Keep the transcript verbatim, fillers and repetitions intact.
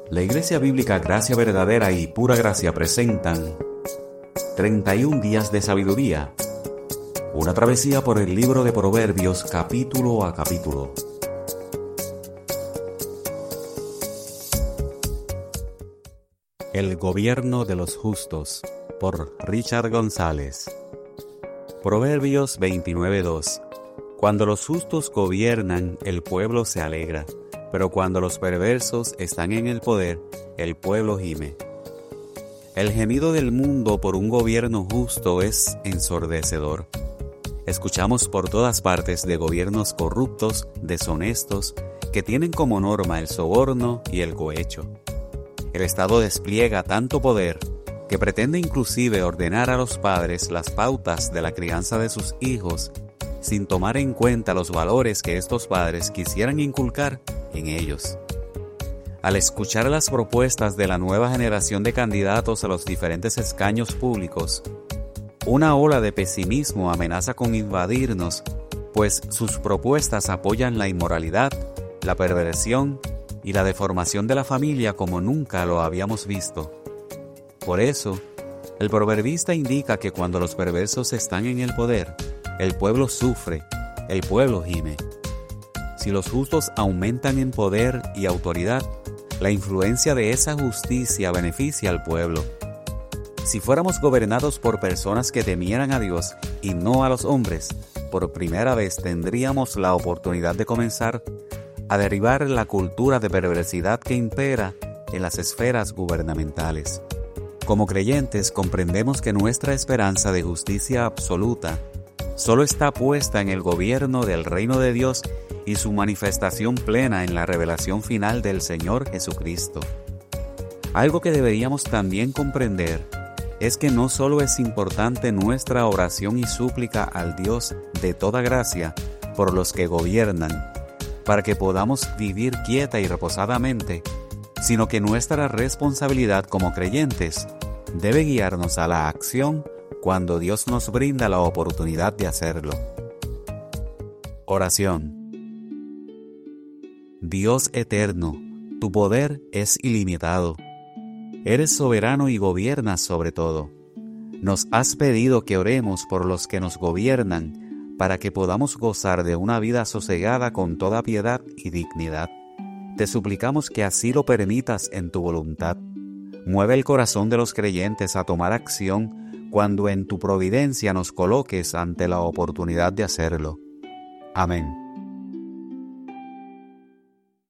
La Iglesia Bíblica Gracia Verdadera y Pura Gracia presentan treinta y un días de sabiduría, una travesía por el libro de Proverbios capítulo a capítulo. El gobierno de los justos, por Richard González. Proverbios veintinueve dos. Cuando los justos gobiernan, el pueblo se alegra, pero cuando los perversos están en el poder, el pueblo gime. El gemido del mundo por un gobierno justo es ensordecedor. Escuchamos por todas partes de gobiernos corruptos, deshonestos, que tienen como norma el soborno y el cohecho. El Estado despliega tanto poder que pretende inclusive ordenar a los padres las pautas de la crianza de sus hijos sin tomar en cuenta los valores que estos padres quisieran inculcar en ellos. Al escuchar las propuestas de la nueva generación de candidatos a los diferentes escaños públicos, una ola de pesimismo amenaza con invadirnos, pues sus propuestas apoyan la inmoralidad, la perversión y la deformación de la familia como nunca lo habíamos visto. Por eso, el proverbista indica que cuando los perversos están en el poder, el pueblo sufre, el pueblo gime. Si los justos aumentan en poder y autoridad, la influencia de esa justicia beneficia al pueblo. Si fuéramos gobernados por personas que temieran a Dios y no a los hombres, por primera vez tendríamos la oportunidad de comenzar a derribar la cultura de perversidad que impera en las esferas gubernamentales. Como creyentes comprendemos que nuestra esperanza de justicia absoluta solo está puesta en el gobierno del reino de Dios y su manifestación plena en la revelación final del Señor Jesucristo. Algo que deberíamos también comprender es que no solo es importante nuestra oración y súplica al Dios de toda gracia por los que gobiernan, para que podamos vivir quieta y reposadamente, sino que nuestra responsabilidad como creyentes debe guiarnos a la acción cuando Dios nos brinda la oportunidad de hacerlo. Oración. Dios eterno, tu poder es ilimitado. Eres soberano y gobiernas sobre todo. Nos has pedido que oremos por los que nos gobiernan para que podamos gozar de una vida sosegada con toda piedad y dignidad. Te suplicamos que así lo permitas en tu voluntad. Mueve el corazón de los creyentes a tomar acción cuando en tu providencia nos coloques ante la oportunidad de hacerlo. Amén.